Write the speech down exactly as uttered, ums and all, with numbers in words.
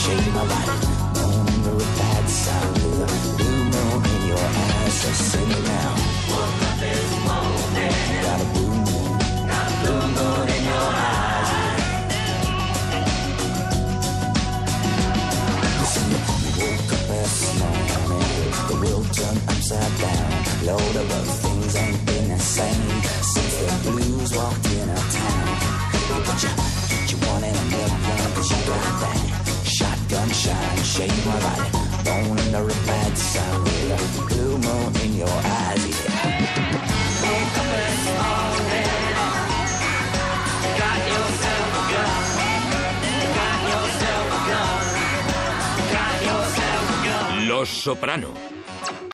shade my body. Born under a bad sign with a blue moon in your eyes. So sing it now. Woke up this morning. Got a blue moon. Got a blue moon in your eyes. Listen, you woke up this morning. The world turned upside down. Load of other things ain't been the same since the blues walked in our town. But you, you want in a million, cause you got that shotgun shine, shade my body. Born under a bad sun with a blue moon in your eyes, yeah. Wake up this morning. Got yourself a gun. Got yourself a gun. Got yourself a gun. Los Soprano.